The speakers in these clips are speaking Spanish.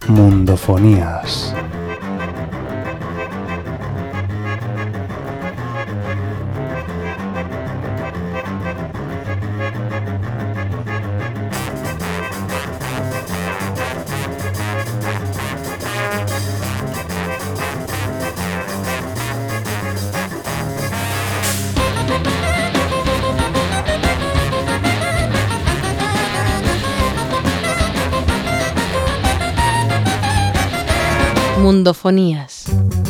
Mundofonías. Mundofonías.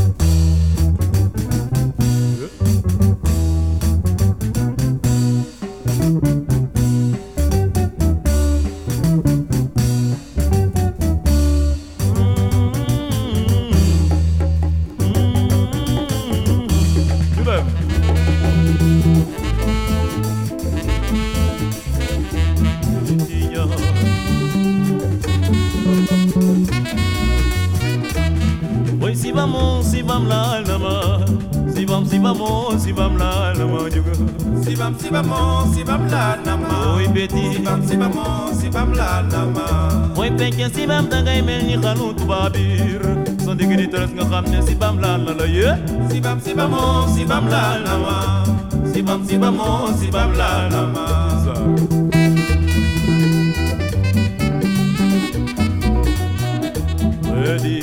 Sibam la nama. Oi beti. Sibam la nama. Oi penke sibam dangay mel ni xalu tubabir. Son digni teres nga xamne sibam la ye. Sibam la nama. Sibam la nama. Ready.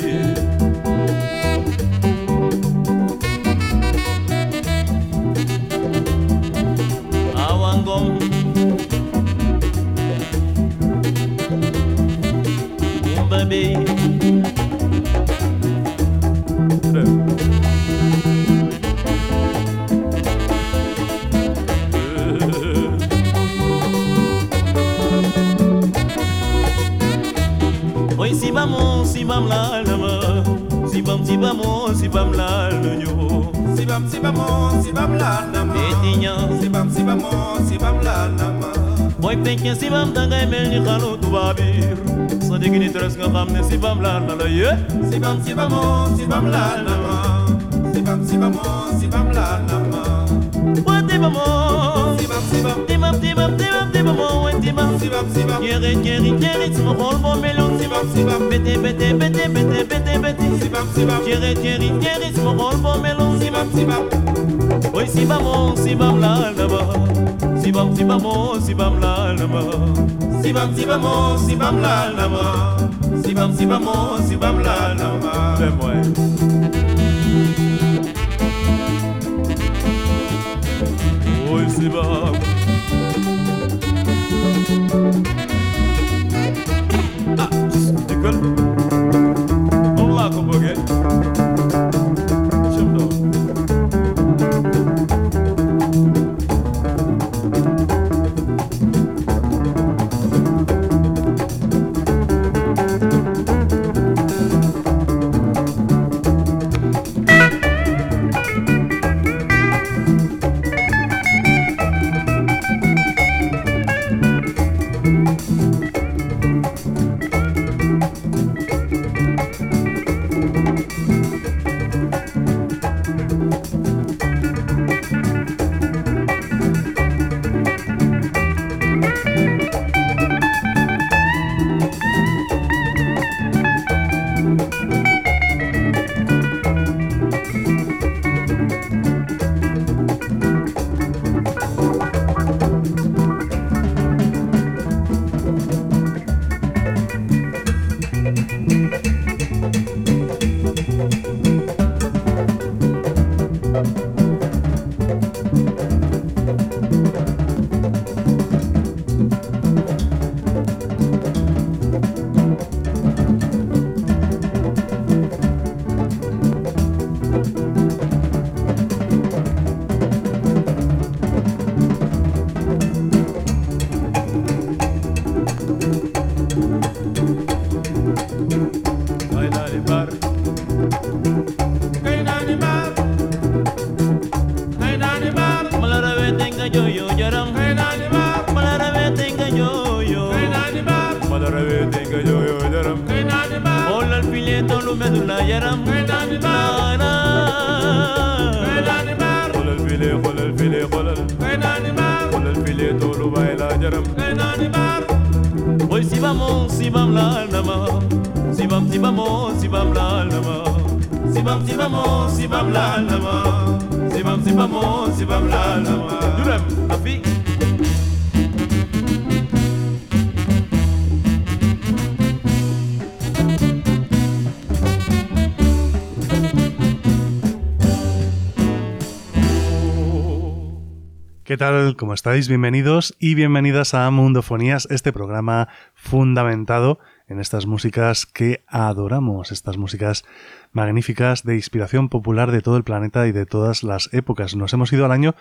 Oi sibam la nama. Sibam la nyo. Sibam la nama. Etinya. Sibam la nama. Boy penke sibam dangay mel ni xalu tubabir. Son digni teres nga xamne sibam la ye. Sibam la nama. Sibam la nama. What dimamo? Timam. Yeri, smo xol bo melon. Bete. Yeri, smo xol bo melon. Oy sibam la nama. Sibam la nama. Sibam la nama. Sibam la nama. Fais-moi. Oy sibam. Ah, dikkat. Allah ko bëgge. medula yaram nana xolal file xolal file tolu bayla jaram oy sibam la nama Sibam sibamo, sibam la lama. Sibam sibamo, sibam la lama. Sibam sibamo, sibam la lama. Durem, afi. ¿Qué tal? ¿Cómo estáis? Bienvenidos y bienvenidas a Mundofonías, este programa fundamentado en estas músicas que adoramos, estas músicas magníficas de inspiración popular de todo el planeta y de todas las épocas. Nos hemos ido al año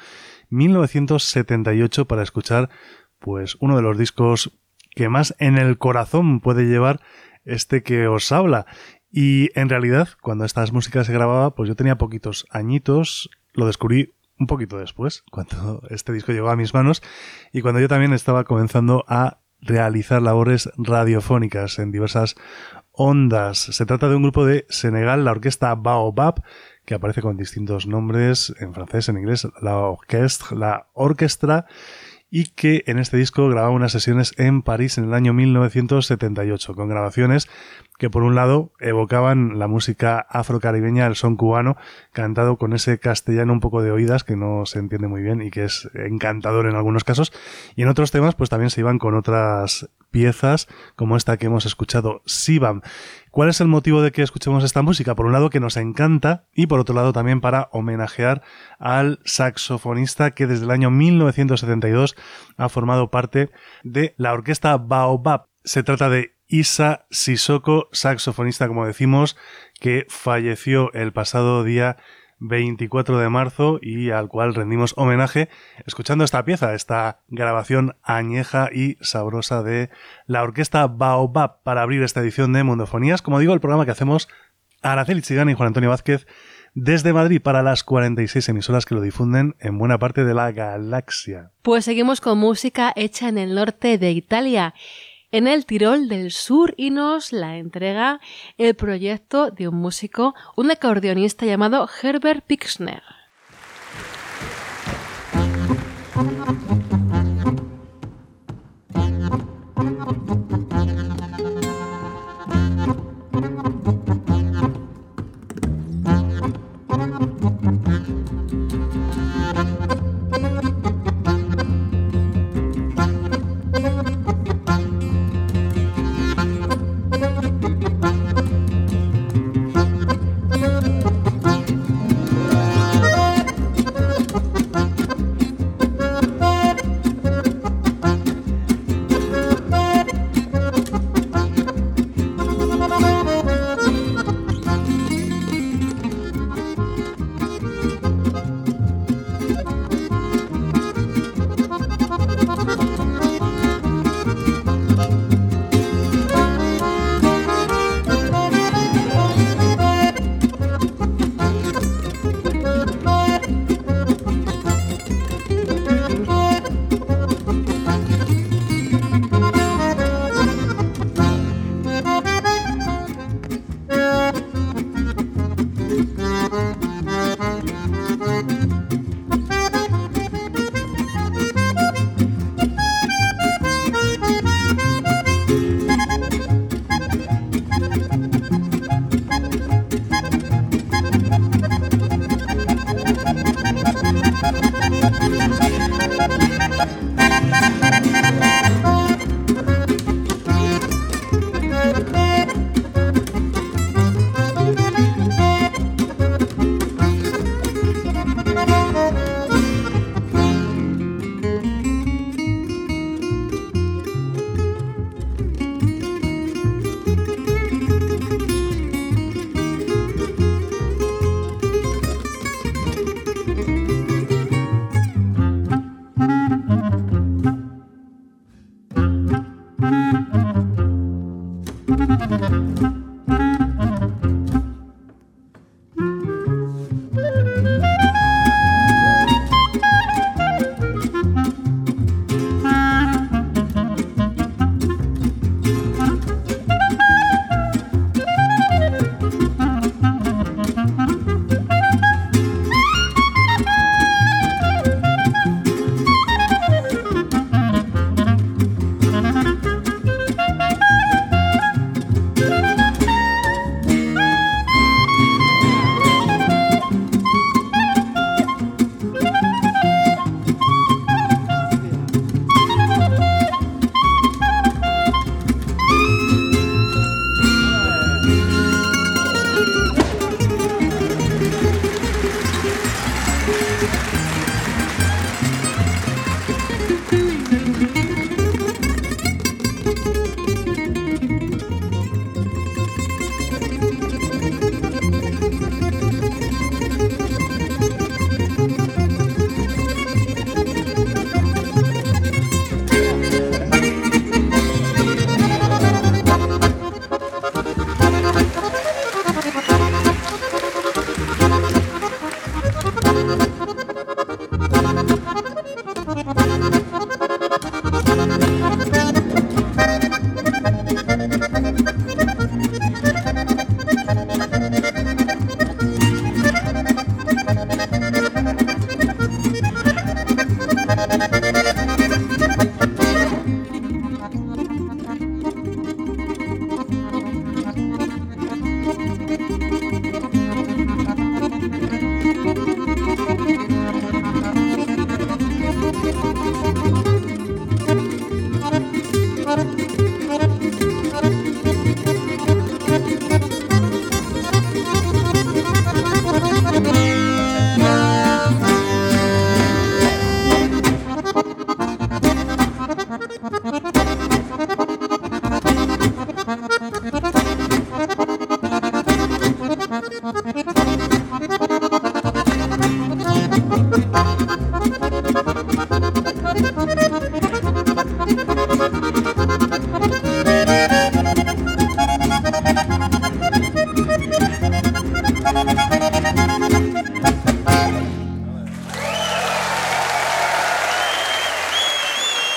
1978 para escuchar pues uno de los discos que más en el corazón puede llevar este que os habla. Y en realidad, cuando estas músicas se grababa, pues yo tenía poquitos añitos, lo descubrí un poquito después, cuando este disco llegó a mis manos y cuando yo también estaba comenzando a realizar labores radiofónicas en diversas ondas. Se trata de un grupo de Senegal, la orquesta Baobab, que aparece con distintos nombres en francés, en inglés, la orquestra, y que en este disco grababa unas sesiones en París en el año 1978, con grabaciones que por un lado evocaban la música afrocaribeña, el son cubano, cantado con ese castellano un poco de oídas que no se entiende muy bien y que es encantador en algunos casos, y en otros temas pues también se iban con otras piezas como esta que hemos escuchado, Sibam. ¿Cuál es el motivo de que escuchemos esta música? Por un lado que nos encanta y por otro lado también para homenajear al saxofonista que desde el año 1972 ha formado parte de la orquesta Baobab. Se trata de Issa Sissoko, saxofonista, como decimos, que falleció el pasado día 24 de marzo y al cual rendimos homenaje escuchando esta pieza, esta grabación añeja y sabrosa de la orquesta Baobab para abrir esta edición de Mundofonías. Como digo, el programa que hacemos Araceli Chigana y Juan Antonio Vázquez desde Madrid para las 46 emisoras que lo difunden en buena parte de la galaxia. Pues seguimos con música hecha en el norte de Italia, en el Tirol del Sur, y nos la entrega el proyecto de un músico, un acordeonista llamado Herbert Pixner.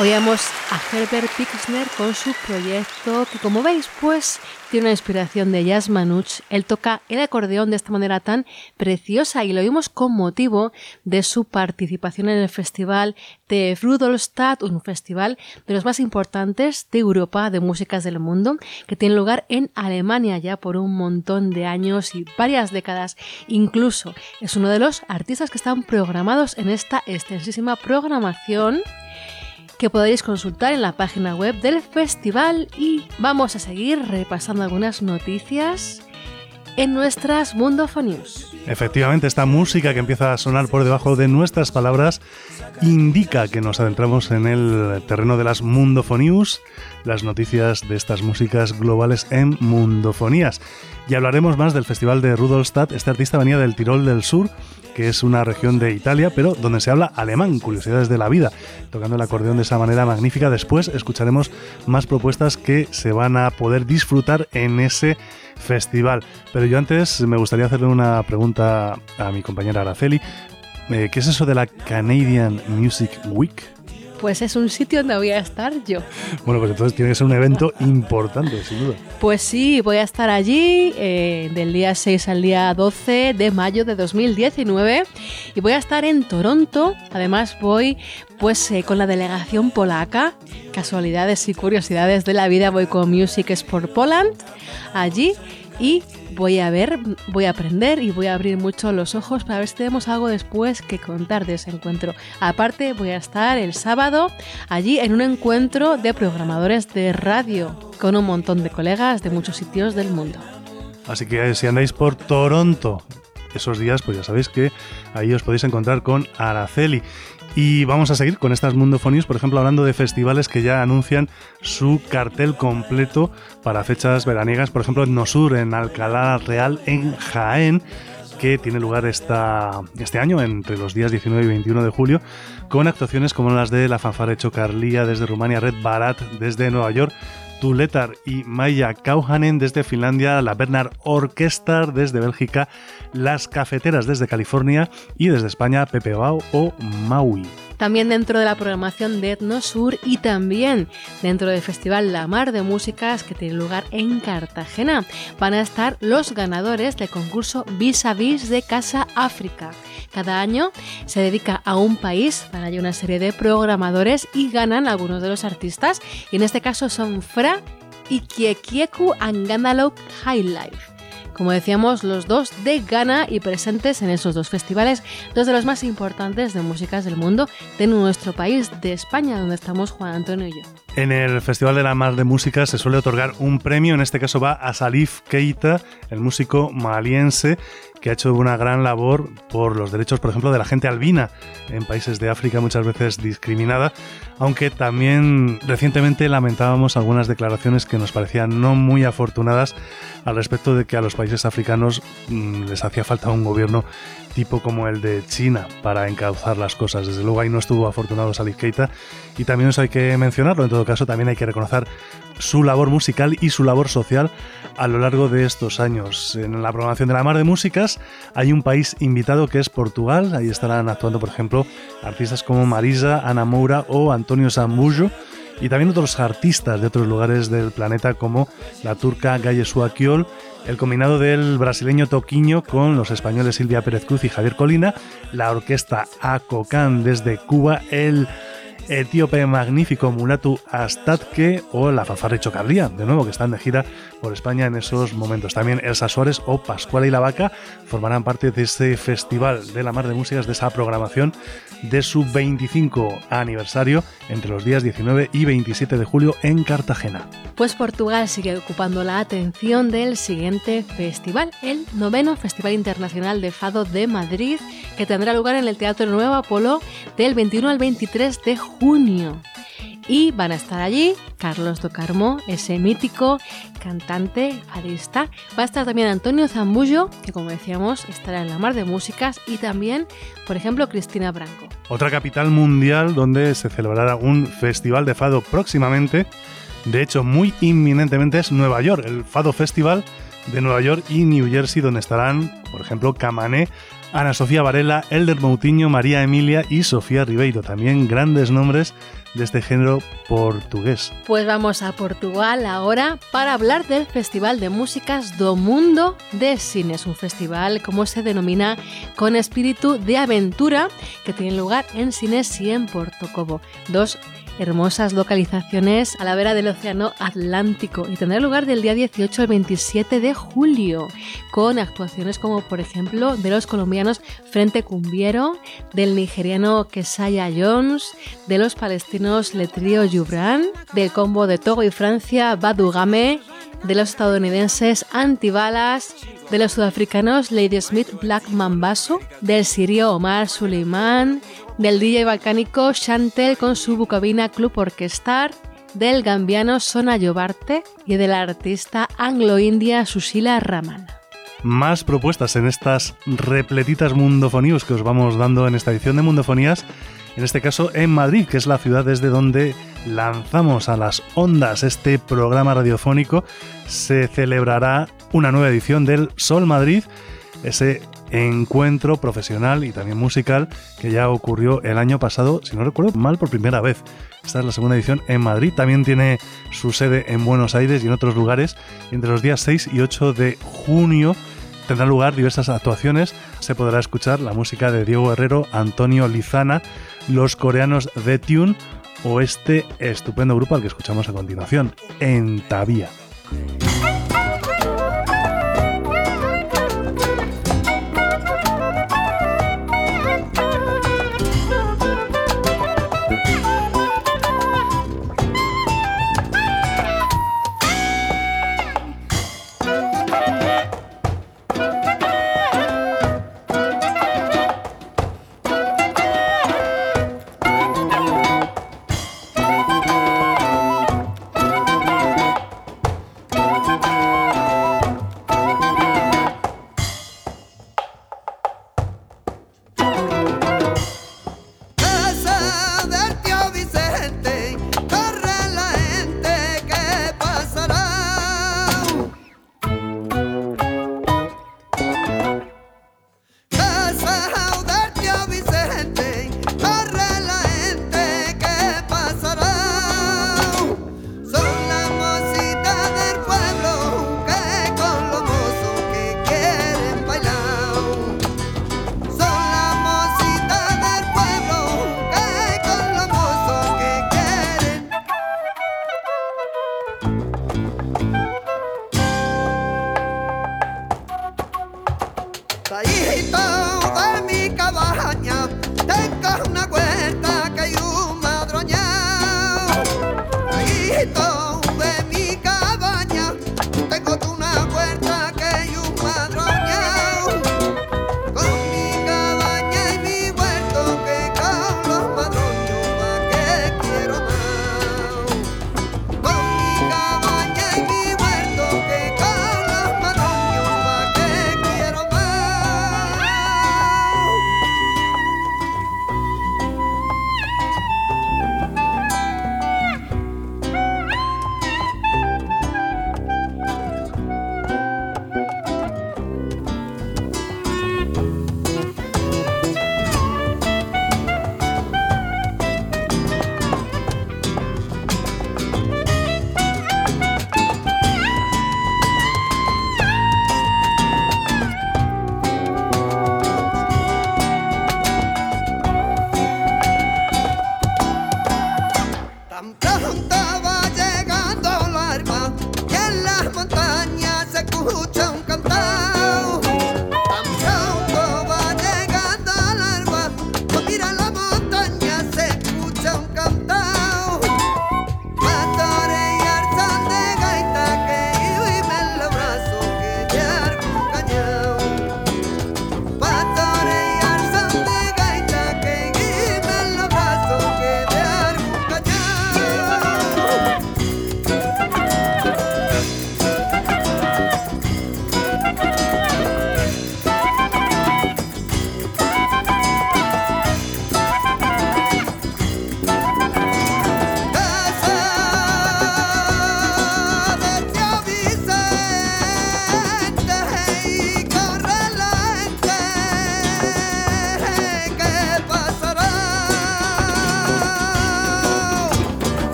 Oíamos a Herbert Pixner con su proyecto que, como veis, pues tiene una inspiración de Jazz Manouch. Él toca el acordeón de esta manera tan preciosa y lo vimos con motivo de su participación en el festival de Rudolstadt, un festival de los más importantes de Europa de músicas del mundo, que tiene lugar en Alemania ya por un montón de años y varias décadas. Incluso es uno de los artistas que están programados en esta extensísima programación que podéis consultar en la página web del festival. Y vamos a seguir repasando algunas noticias en nuestras Mundofo News. Efectivamente, esta música que empieza a sonar por debajo de nuestras palabras indica que nos adentramos en el terreno de las Mundofo News, las noticias de estas músicas globales en mundofonías. Y hablaremos más del festival de Rudolstadt. Este artista venía del Tirol del Sur, que es una región de Italia, pero donde se habla alemán, curiosidades de la vida, tocando el acordeón de esa manera magnífica. Después escucharemos más propuestas que se van a poder disfrutar en ese festival. Pero yo antes me gustaría hacerle una pregunta a mi compañera Araceli. ¿Qué es eso de la Canadian Music Week? Pues es un sitio donde voy a estar yo. Bueno, pues entonces tiene que ser un evento importante, sin duda. Pues sí, voy a estar allí del día 6 al día 12 de mayo de 2019 y voy a estar en Toronto. Además voy con la delegación polaca. Casualidades y curiosidades de la vida, voy con Music Sport Poland allí y voy a aprender y voy a abrir mucho los ojos para ver si tenemos algo después que contar de ese encuentro. Aparte, voy a estar el sábado allí en un encuentro de programadores de radio con un montón de colegas de muchos sitios del mundo. Así que si andáis por Toronto esos días, pues ya sabéis que ahí os podéis encontrar con Araceli. Y vamos a seguir con estas Mundofo News, por ejemplo, hablando de festivales que ya anuncian su cartel completo para fechas veraniegas. Por ejemplo, en Nosur, en Alcalá Real, en Jaén, que tiene lugar este año, entre los días 19 y 21 de julio, con actuaciones como las de la Fanfare Chocarlía desde Rumania, Red Barat desde Nueva York, Tuletar y Maija Kauhanen desde Finlandia, la Bernard Orchestra desde Bélgica, Las Cafeteras desde California y desde España, Pepe Bao o Maui. También dentro de la programación de Etnosur y también dentro del festival La Mar de Músicas que tiene lugar en Cartagena van a estar los ganadores del concurso Vis a Vis de Casa África. Cada año se dedica a un país, van allí una serie de programadores y ganan algunos de los artistas, y en este caso son Fra y Kiekieku Anganalok High Life. Como decíamos, los dos de Ghana y presentes en esos dos festivales, dos de los más importantes de músicas del mundo de nuestro país, de España, donde estamos Juan Antonio y yo. En el Festival de la Mar de Música se suele otorgar un premio, en este caso va a Salif Keita, el músico maliense, que ha hecho una gran labor por los derechos, por ejemplo, de la gente albina en países de África, muchas veces discriminada, aunque también recientemente lamentábamos algunas declaraciones que nos parecían no muy afortunadas al respecto de que a los países africanos les hacía falta un gobierno tipo como el de China para encauzar las cosas. Desde luego ahí no estuvo afortunado Salif Keita, y también eso hay que mencionarlo. En todo caso, también hay que reconocer su labor musical y su labor social a lo largo de estos años. En la programación de la Mar de Músicas hay un país invitado que es Portugal. Ahí estarán actuando, por ejemplo, artistas como Marisa, Ana Moura o Antonio Zambujo, y también otros artistas de otros lugares del planeta como la turca Gaye Suaquiol, el combinado del brasileño Toquinho con los españoles Silvia Pérez Cruz y Javier Colina, la orquesta Acocan desde Cuba, el etíope magnífico Mulatu Astatke o la Fanfare Chocarlía, de nuevo, que están de gira por España en esos momentos. También Elsa Suárez o Pascuala y la Vaca formarán parte de este Festival de la Mar de Músicas, de esa programación de su 25 aniversario entre los días 19 y 27 de julio en Cartagena. Pues Portugal sigue ocupando la atención del siguiente festival, el 9º Festival Internacional de Fado de Madrid, que tendrá lugar en el Teatro Nuevo Apolo del 21 al 23 de junio. Y van a estar allí Carlos do Carmo, ese mítico cantante, fadista. Va a estar también Antonio Zambujo, que como decíamos estará en la Mar de Músicas, y también, por ejemplo, Cristina Branco. Otra capital mundial donde se celebrará un festival de fado próximamente, de hecho muy inminentemente, es Nueva York, el Fado Festival de Nueva York y New Jersey, donde estarán, por ejemplo, Camané, Ana Sofía Varela, Elder Moutinho, María Emilia y Sofía Ribeiro. También grandes nombres de este género portugués. Pues vamos a Portugal ahora para hablar del Festival de Músicas do Mundo de Sines, un festival, como se denomina, con espíritu de aventura que tiene lugar en Sines y en Porto-Covo, dos hermosas localizaciones a la vera del Océano Atlántico, y tendrá lugar del día 18 al 27 de julio, con actuaciones como por ejemplo de los colombianos Frente Cumbiero, del nigeriano Kesaya Jones, de los palestinos Le Trio Gibran, del combo de Togo y Francia Badu Game, de los estadounidenses Antibalas, de los sudafricanos Lady Smith Black Mambazo, del sirio Omar Suleiman, del DJ balcánico Chantel con su Bucovina Club Orquestar, del gambiano Sona Jobarte y de la artista anglo-india Sushila Ramana. Más propuestas en estas repletitas mundofonías que os vamos dando en esta edición de Mundofonías, en este caso en Madrid, que es la ciudad desde donde lanzamos a las ondas este programa radiofónico. Se celebrará una nueva edición del Sol Madrid, ese encuentro profesional y también musical que ya ocurrió el año pasado, si no recuerdo mal, por primera vez. Esta es la segunda edición en Madrid, también tiene su sede en Buenos Aires y en otros lugares. Entre los días 6 y 8 de junio tendrán lugar diversas actuaciones. Se podrá escuchar la música de Diego Herrero, Antonio Lizana, los coreanos The Tune o este estupendo grupo al que escuchamos a continuación, Entavía.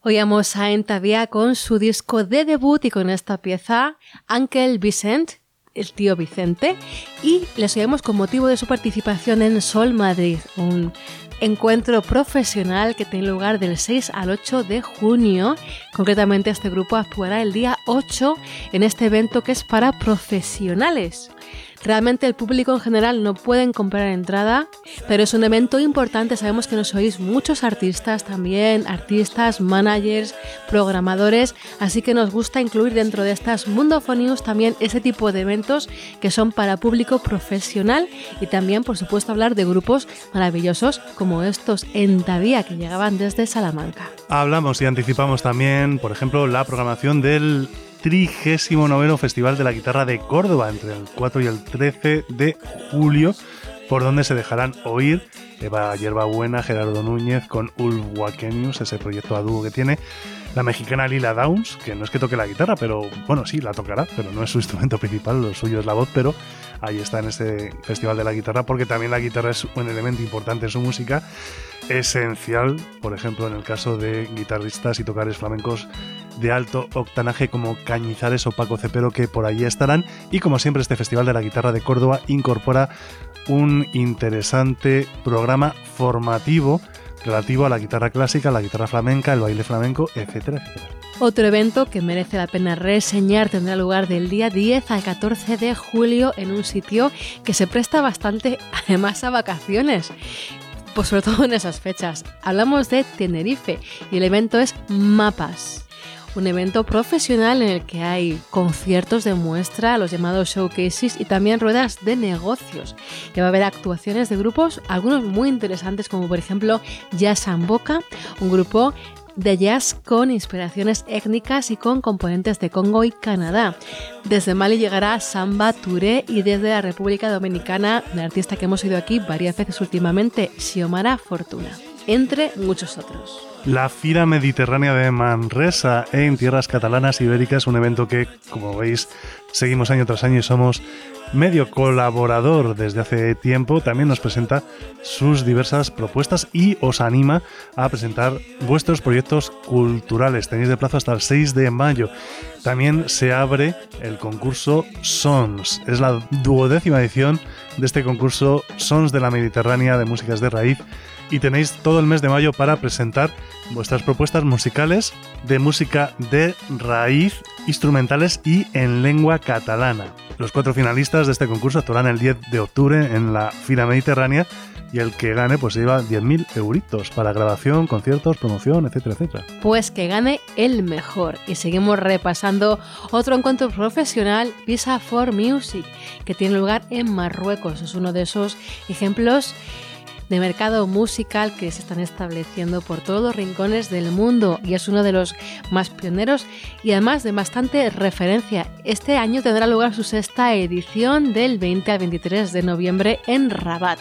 Oíamos a Entavia con su disco de debut y con esta pieza Uncle Vicent, el tío Vicente, y les oímos con motivo de su participación en Sol Madrid, un encuentro profesional que tiene lugar del 6 al 8 de junio. Concretamente este grupo actuará el día 8 en este evento que es para profesionales. Realmente el público en general no pueden comprar entrada, pero es un evento importante. Sabemos que nos oís muchos artistas también, artistas, managers, programadores, así que nos gusta incluir dentro de estas Mundofon News también ese tipo de eventos que son para público profesional y también, por supuesto, hablar de grupos maravillosos como estos Entavia que llegaban desde Salamanca. Hablamos y anticipamos también, por ejemplo, la programación del 39º Festival de la Guitarra de Córdoba entre el 4 y el 13 de julio, por donde se dejarán oír Eva Yerbabuena, Gerardo Núñez con Ulf Wakenius, ese proyecto a dúo que tiene, la mexicana Lila Downs, que no es que toque la guitarra, pero bueno, sí, la tocará, pero no es su instrumento principal, lo suyo es la voz, pero ahí está en este Festival de la Guitarra, porque también la guitarra es un elemento importante en su música, esencial, por ejemplo, en el caso de guitarristas y tocares flamencos de alto octanaje como Cañizares o Paco Cepero, que por allí estarán. Y como siempre, este Festival de la Guitarra de Córdoba incorpora un interesante programa formativo relativo a la guitarra clásica, la guitarra flamenca, el baile flamenco, etcétera, etcétera. Otro evento que merece la pena reseñar tendrá lugar del día 10 al 14 de julio en un sitio que se presta bastante además a vacaciones, pues sobre todo en esas fechas. Hablamos de Tenerife y el evento es Mapas, un evento profesional en el que hay conciertos de muestra, los llamados showcases, y también ruedas de negocios. Y va a haber actuaciones de grupos, algunos muy interesantes, como por ejemplo Jazz Samboca, un grupo de jazz con inspiraciones étnicas y con componentes de Congo y Canadá. Desde Mali llegará Samba Touré y desde la República Dominicana, un artista que hemos oído aquí varias veces últimamente, Xiomara Fortuna, entre muchos otros. La Fira Mediterránea de Manresa en tierras catalanas ibéricas, un evento que, como veis, seguimos año tras año y somos medio colaborador desde hace tiempo. También nos presenta sus diversas propuestas y os anima a presentar vuestros proyectos culturales. Tenéis de plazo hasta el 6 de mayo. También se abre el concurso Sons. Es la 12ª edición de este concurso Sons de la Mediterránea de músicas de raíz. Y tenéis todo el mes de mayo para presentar vuestras propuestas musicales de música de raíz, instrumentales y en lengua catalana. Los 4 finalistas de este concurso actuarán el 10 de octubre en la Fira Mediterránea y el que gane pues se lleva 10.000 euritos para grabación, conciertos, promoción, etcétera, etcétera. Pues que gane el mejor. Y seguimos repasando otro encuentro profesional, Visa for Music, que tiene lugar en Marruecos. Es uno de esos ejemplos de mercado musical que se están estableciendo por todos los rincones del mundo y es uno de los más pioneros y además de bastante referencia. Este año tendrá lugar su 6ª edición del 20 al 23 de noviembre en Rabat.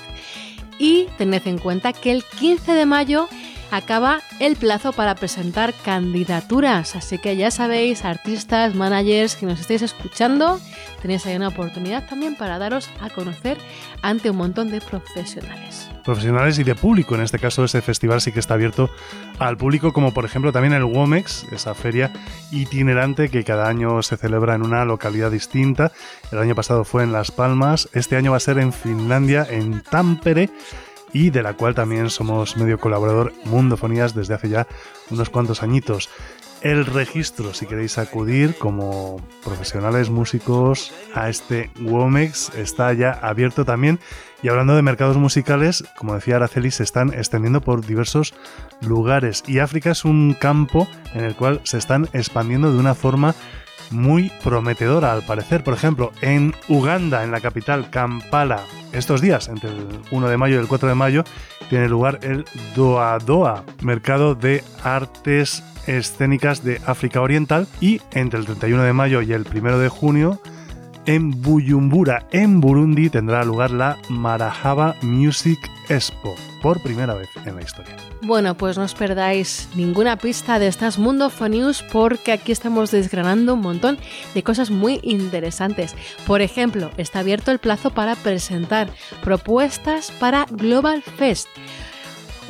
Y tened en cuenta que el 15 de mayo acaba el plazo para presentar candidaturas, así que ya sabéis, artistas, managers que nos estéis escuchando, tenéis ahí una oportunidad también para daros a conocer ante un montón de profesionales. Profesionales y de público, en este caso ese festival sí que está abierto al público, como por ejemplo también el Womex, esa feria itinerante que cada año se celebra en una localidad distinta. El año pasado fue en Las Palmas, este año va a ser en Finlandia, en Tampere, y de la cual también somos medio colaborador Mundofonías desde hace ya unos cuantos añitos. El registro, si queréis acudir como profesionales músicos a este Womex, está ya abierto también. Y hablando de mercados musicales, como decía Araceli, se están extendiendo por diversos lugares. Y África es un campo en el cual se están expandiendo de una forma muy prometedora, al parecer. Por ejemplo, en Uganda, en la capital Kampala, estos días, entre el 1 de mayo y el 4 de mayo, tiene lugar el Doa Doa, mercado de artes escénicas de África Oriental, y entre el 31 de mayo y el 1 de junio, en Bujumbura, en Burundi, tendrá lugar la Marahaba Music Expo, por primera vez en la historia. Bueno, pues no os perdáis ninguna pista de estas Mundofon News porque aquí estamos desgranando un montón de cosas muy interesantes. Por ejemplo, está abierto el plazo para presentar propuestas para Global Fest,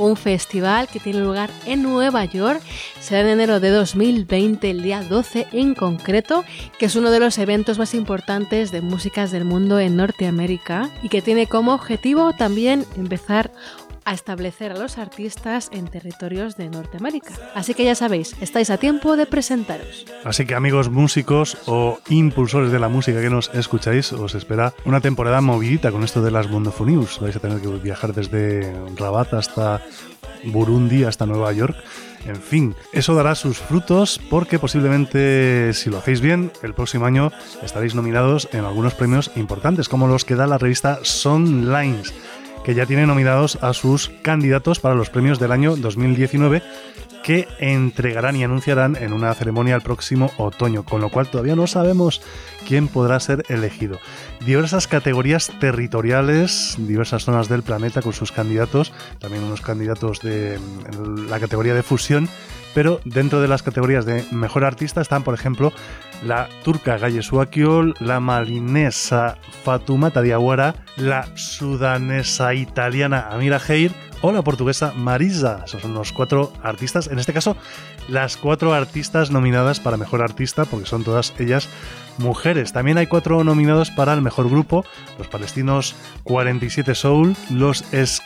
un festival que tiene lugar en Nueva York. Será en enero de 2020, el día 12 en concreto, que es uno de los eventos más importantes de músicas del mundo en Norteamérica y que tiene como objetivo también empezar a establecer a los artistas en territorios de Norteamérica. Así que ya sabéis, estáis a tiempo de presentaros. Así que amigos músicos o impulsores de la música que nos escucháis, os espera una temporada movidita con esto de las Mundofonius. Vais a tener que viajar desde Rabat hasta Burundi, hasta Nueva York. En fin, eso dará sus frutos porque posiblemente, si lo hacéis bien, el próximo año estaréis nominados en algunos premios importantes, como los que da la revista Songlines, que ya tiene nominados a sus candidatos para los premios del año 2019, que entregarán y anunciarán en una ceremonia el próximo otoño, con lo cual todavía no sabemos quién podrá ser elegido. Diversas categorías territoriales, diversas zonas del planeta con sus candidatos, también unos candidatos de la categoría de fusión, pero dentro de las categorías de mejor artista están, por ejemplo, la turca Gaye Suakiol, la malinesa Fatoumata Diawara, la sudanesa italiana Amira Heir o la portuguesa Marisa. Esos son los 4 artistas, en este caso las 4 artistas nominadas para mejor artista, porque son todas ellas mujeres. También hay 4 nominados para el mejor grupo: los palestinos 47 Soul, los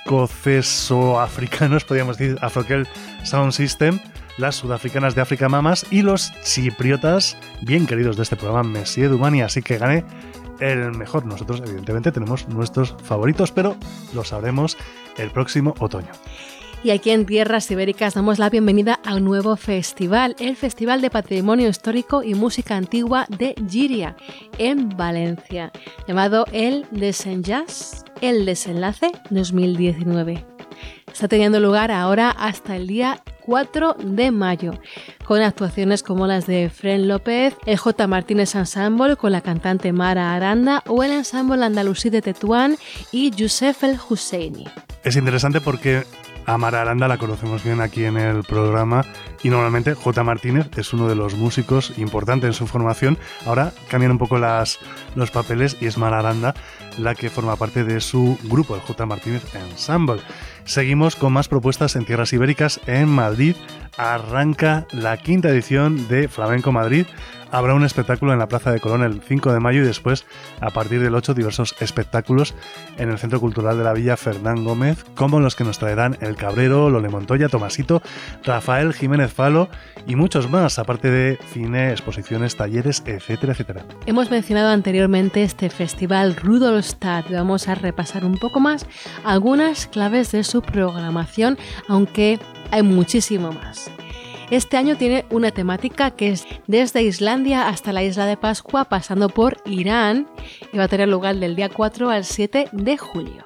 escoceso-africanos, podríamos decir Afrokel Sound System, las sudafricanas de Africa Mamas y los chipriotas bien queridos de este programa, Messier Dumani. Así que gane el mejor. Nosotros evidentemente tenemos nuestros favoritos, pero lo sabremos el próximo otoño. Y aquí en Tierras Ibéricas damos la bienvenida a un nuevo festival, el Festival de Patrimonio Histórico y Música Antigua de Llíria, en Valencia, llamado el Desenllaç, el Desenlace 2019. Está teniendo lugar ahora hasta el día 4 de mayo, con actuaciones como las de Fren López, el J. Martínez Ensemble con la cantante Mara Aranda o el Ensemble Andalusí de Tetuán y Youssef El Husseini. Es interesante porque a Mara Aranda la conocemos bien aquí en el programa y normalmente J. Martínez es uno de los músicos importantes en su formación. Ahora cambian un poco los papeles y es Mara Aranda la que forma parte de su grupo, el J. Martínez Ensemble. Seguimos con más propuestas en Tierras Ibéricas. En Madrid arranca la 5ª edición de Flamenco Madrid. Habrá un espectáculo en la Plaza de Colón el 5 de mayo y después, a partir del 8, diversos espectáculos en el Centro Cultural de la Villa Fernán Gómez, como los que nos traerán El Cabrero, Lole Montoya, Tomasito, Rafael Jiménez Falo y muchos más, aparte de cine, exposiciones, talleres, etcétera, etcétera. Hemos mencionado anteriormente este festival Rudolstadt. Vamos a repasar un poco más algunas claves de su programación, aunque hay muchísimo más. Este año tiene una temática que es desde Islandia hasta la isla de Pascua, pasando por Irán, y va a tener lugar del día 4 al 7 de julio.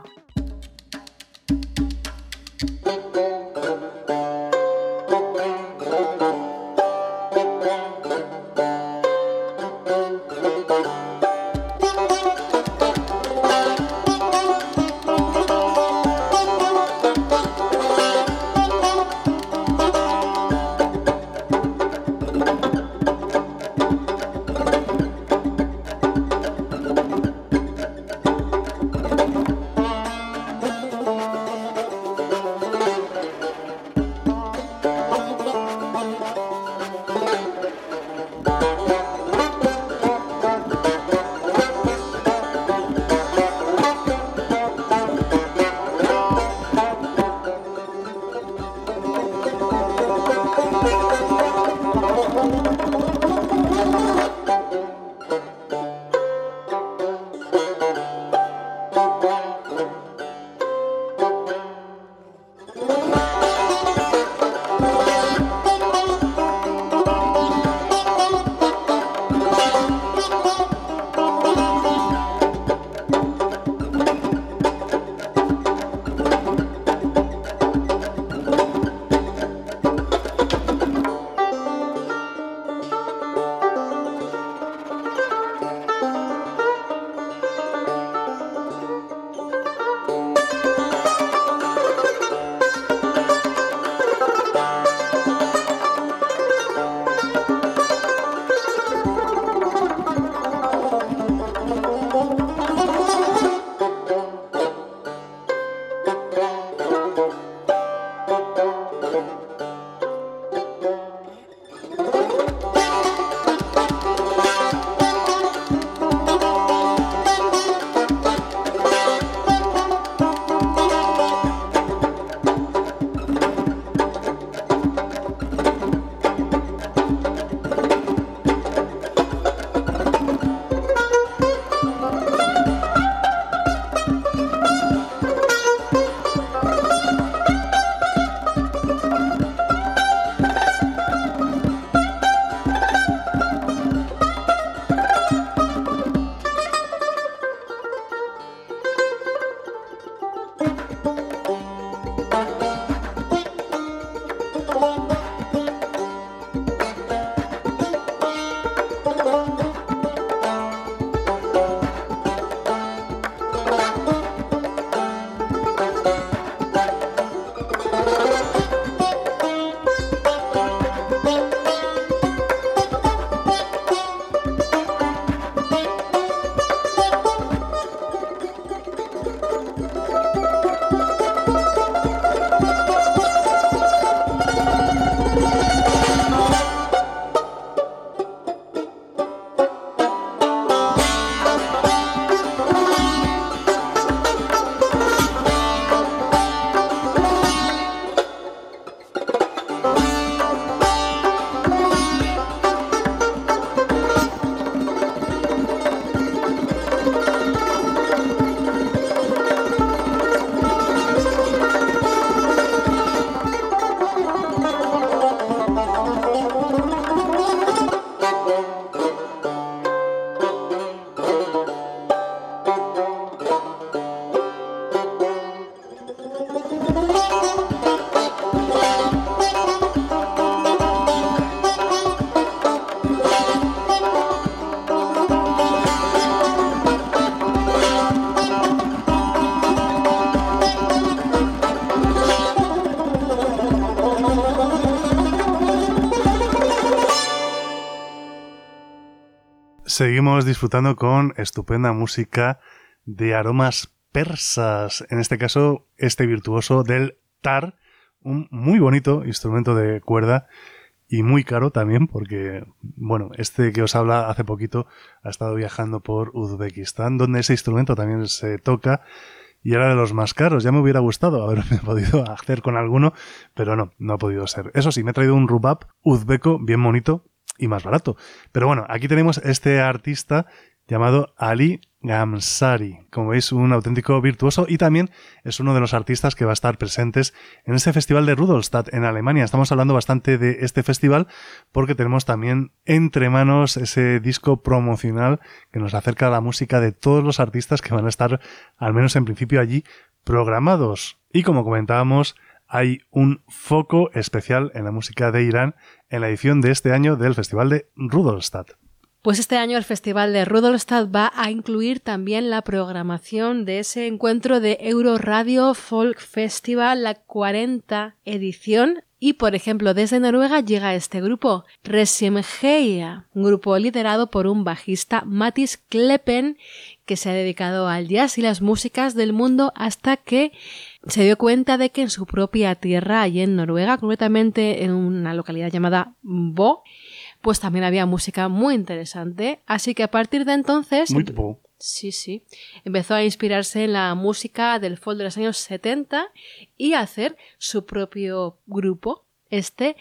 Seguimos disfrutando con estupenda música de aromas persas. En este caso, este virtuoso del tar, un muy bonito instrumento de cuerda y muy caro también porque, bueno, este que os habla hace poquito ha estado viajando por Uzbekistán, donde ese instrumento también se toca y era de los más caros. Ya me hubiera gustado haberme podido hacer con alguno, pero no ha podido ser. Eso sí, me he traído un rubab uzbeco bien bonito y más barato. Pero bueno, aquí tenemos este artista llamado Ali Gamsari. Como veis, un auténtico virtuoso y también es uno de los artistas que va a estar presentes en este festival de Rudolstadt en Alemania. Estamos hablando bastante de este festival porque tenemos también entre manos ese disco promocional que nos acerca a la música de todos los artistas que van a estar, al menos en principio, allí programados. Y como comentábamos, hay un foco especial en la música de Irán en la edición de este año del Festival de Rudolstadt. Pues este año el Festival de Rudolstadt va a incluir también la programación de ese encuentro de Euroradio Folk Festival, la 40ª edición. Y, por ejemplo, desde Noruega llega este grupo, Resimheia, un grupo liderado por un bajista, Mattis Kleppen, que se ha dedicado al jazz y las músicas del mundo hasta que se dio cuenta de que en su propia tierra, allí en Noruega, concretamente en una localidad llamada Bo, pues también había música muy interesante. Así que a partir de entonces... Muy tipo. Sí. Empezó a inspirarse en la música del folk de los años 70 y a hacer su propio grupo, este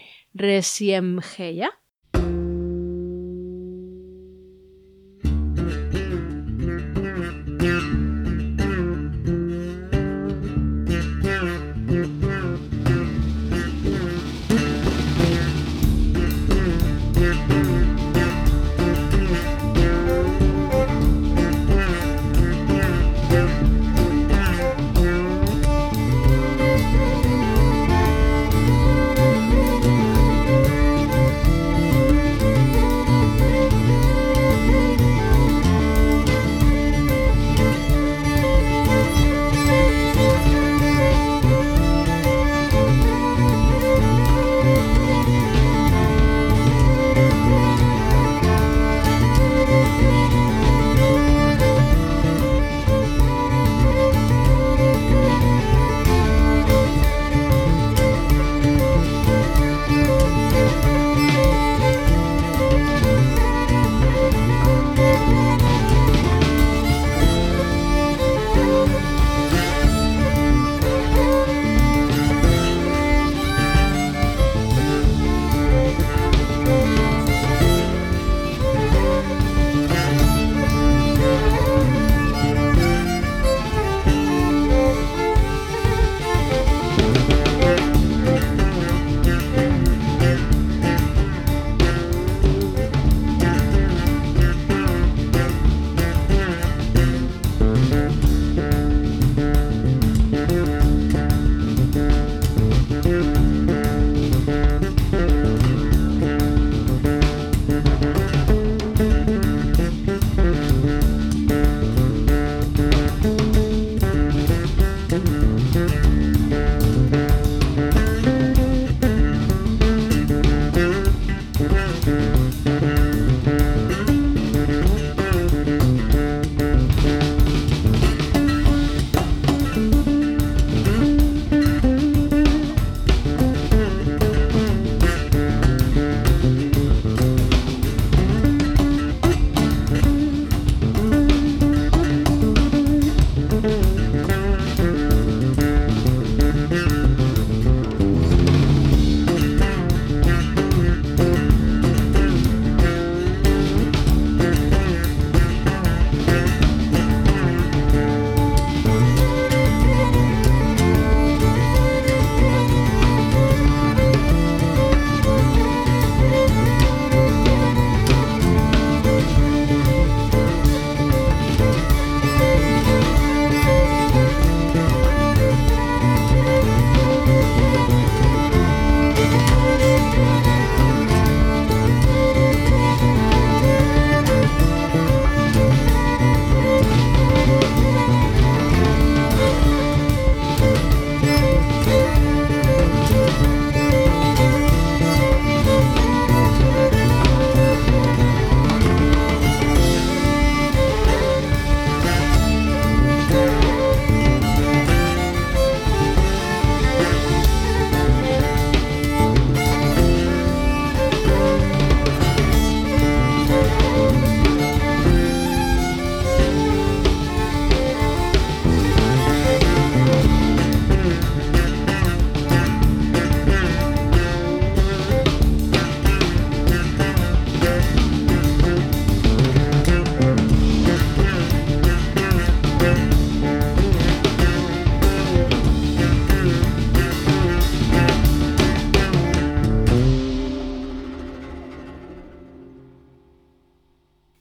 Resimheia.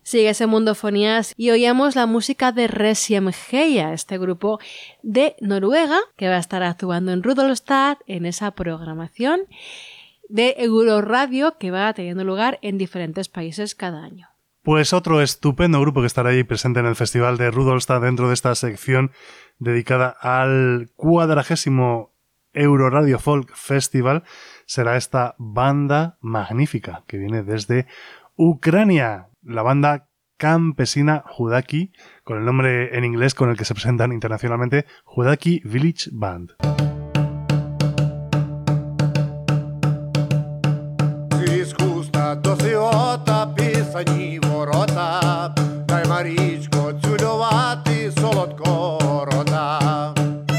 Sigues en Mundofonías y oíamos la música de Resiem Heia, este grupo de Noruega que va a estar actuando en Rudolstad en esa programación de Euroradio que va teniendo lugar en diferentes países cada año. Pues otro estupendo grupo que estará ahí presente en el Festival de Rudolstad dentro de esta sección dedicada al 40º Euroradio Folk Festival será esta banda magnífica que viene desde Ucrania, la banda campesina Judaki, con el nombre en inglés con el que se presentan internacionalmente, Judaki Village Band. Писані ворота, дай Марічко цюлювати солодко рота.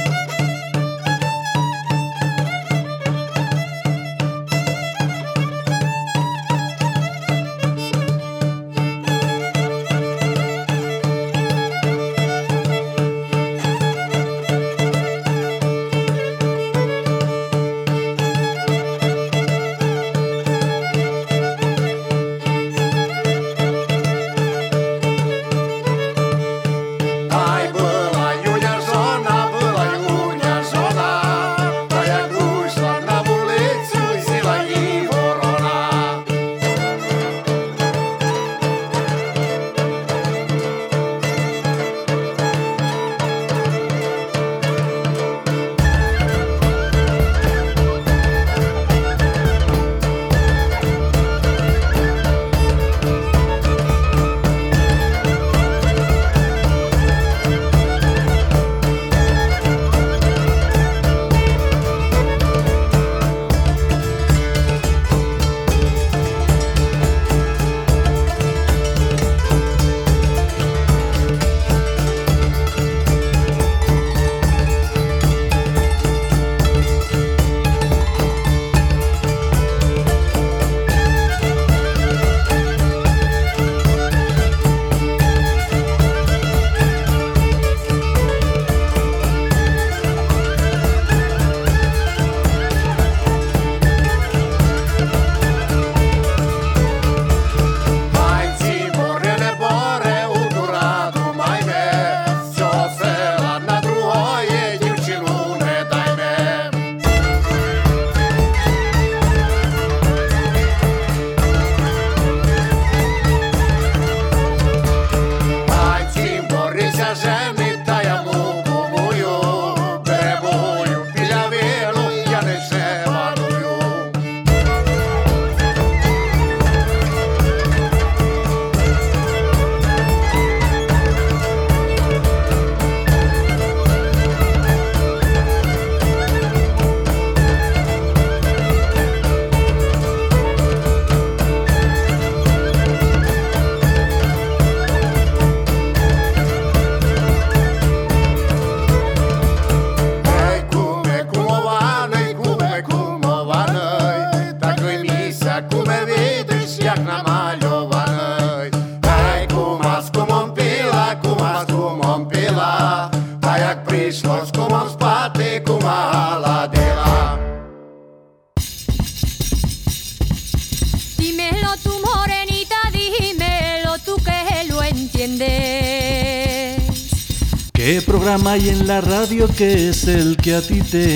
¿Qué programa hay en la radio que es el que a ti te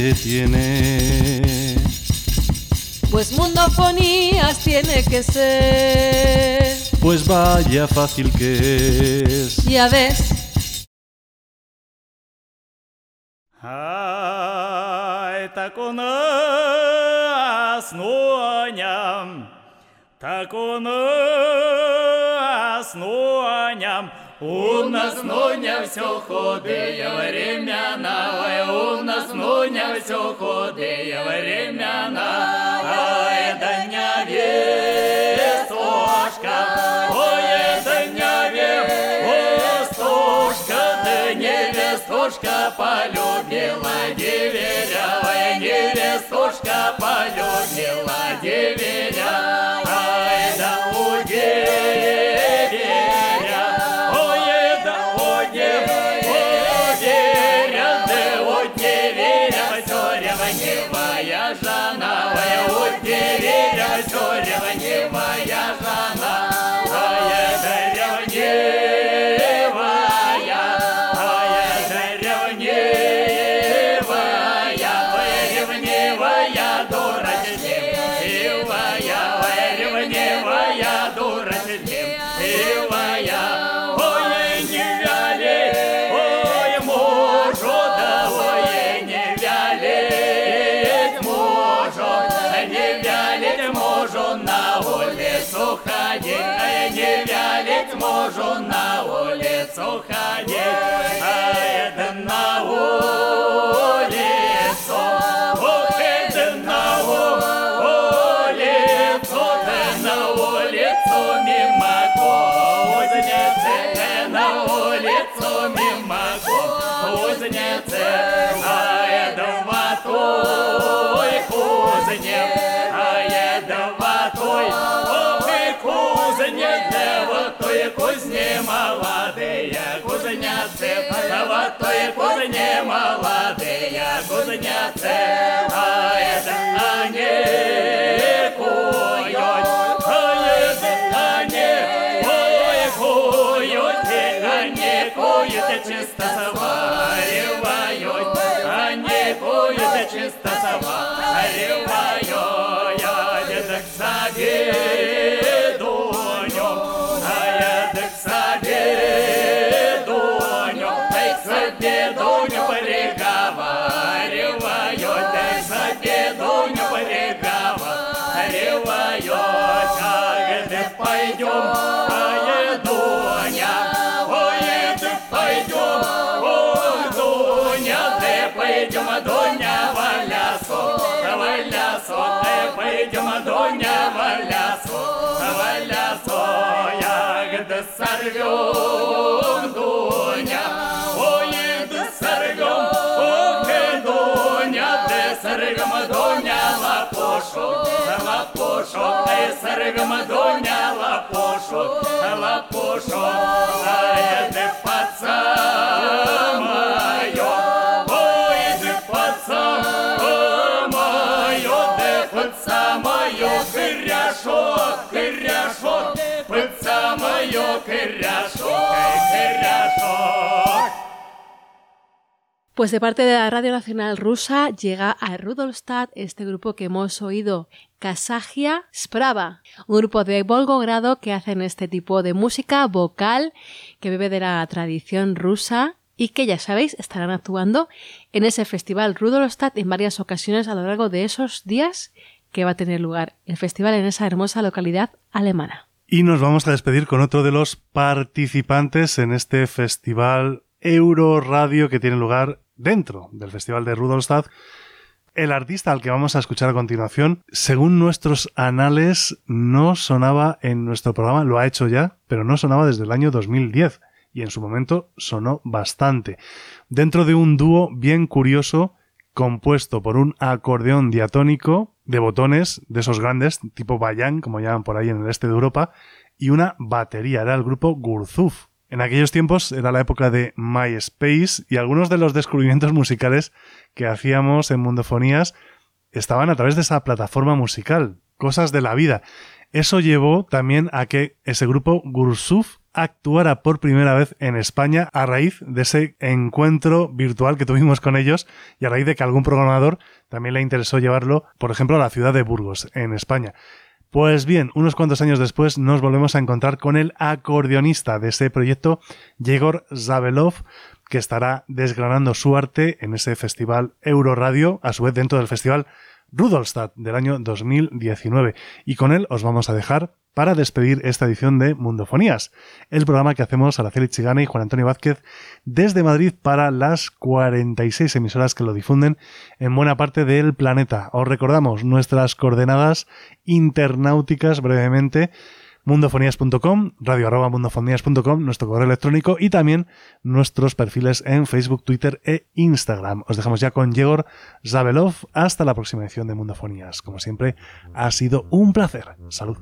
entretiene? Pues Mundofonías tiene que ser. Pues vaya fácil que es. Ya ves. Ay, taconas noñam, taconas noñam. У нас ноня все ходить времена, ой, у нас ноня все ходить времена, ой, Даня вестушка, ой, Даня вестушка, да невестушка полюбила деверя, ой, невестушка полюбила деверя, ой, да у моя жена, моя утеря, моя жена, моя улицу ходить, а я не вялить можу на улицу ходить, а это на улицу, ох, это на улицу, да на улицу мимо кузницы, на улицу мимо кузницы, а это ватой кузнец, а это ватой, ох и кузнец, да вот той кузне молодые кузнецы, вот той кузне молодые кузнецы, а это они куют, а это они куют, и они куют, и чисто сваривают, они куют, и чисто сваривают, я так садидуню, а я так садидуню, так садидуню приговаривают, так садидуню приговаривают, а где пойдем, а я Дуня, ой, ты пойдем, ой, Дуня, ты пойдем, Дуня, в лясу, пойдем, Дуня, в лясу, я где сорвем, Дуня, ой, да сорвем, ох, Дуня, да сорвем, Дуня, лапушу, да сорвем, Дуня, лапушу, а это пацан моё, ой, да пацан моё, да пацан моё, кыряшок, пацан моё, кыряшок. Pues de parte de la Radio Nacional Rusa llega a Rudolstadt este grupo que hemos oído, Kasakhia Sprava, un grupo de Volgogrado que hacen este tipo de música vocal que bebe de la tradición rusa y que, ya sabéis, estarán actuando en ese festival Rudolstadt en varias ocasiones a lo largo de esos días que va a tener lugar el festival en esa hermosa localidad alemana. Y nos vamos a despedir con otro de los participantes en este festival Euroradio que tiene lugar dentro del Festival de Rudolstadt. El artista al que vamos a escuchar a continuación, según nuestros anales, no sonaba en nuestro programa, lo ha hecho ya, pero no sonaba desde el año 2010 y en su momento sonó bastante. Dentro de un dúo bien curioso compuesto por un acordeón diatónico de botones, de esos grandes, tipo Bayan, como llaman por ahí en el este de Europa, y una batería, era el grupo Gurzuf. En aquellos tiempos era la época de MySpace y algunos de los descubrimientos musicales que hacíamos en Mundofonías estaban a través de esa plataforma musical, cosas de la vida. Eso llevó también a que ese grupo Gurzuf actuara por primera vez en España a raíz de ese encuentro virtual que tuvimos con ellos y a raíz de que algún programador también le interesó llevarlo, por ejemplo, a la ciudad de Burgos, en España. Pues bien, unos cuantos años después nos volvemos a encontrar con el acordeonista de ese proyecto, Yegor Zabelov, que estará desgranando su arte en ese festival Euroradio, a su vez dentro del festival Rudolstadt del año 2019. Y con él os vamos a dejar para despedir esta edición de Mundofonías, el programa que hacemos Araceli Chigana y Juan Antonio Vázquez desde Madrid para las 46 emisoras que lo difunden en buena parte del planeta. Os recordamos nuestras coordenadas internauticas brevemente: mundofonías.com, radio@mundofonías.com, nuestro correo electrónico y también nuestros perfiles en Facebook, Twitter e Instagram. Os dejamos ya con Yegor Zabelov. Hasta la próxima edición de Mundofonías. Como siempre, ha sido un placer. Salud.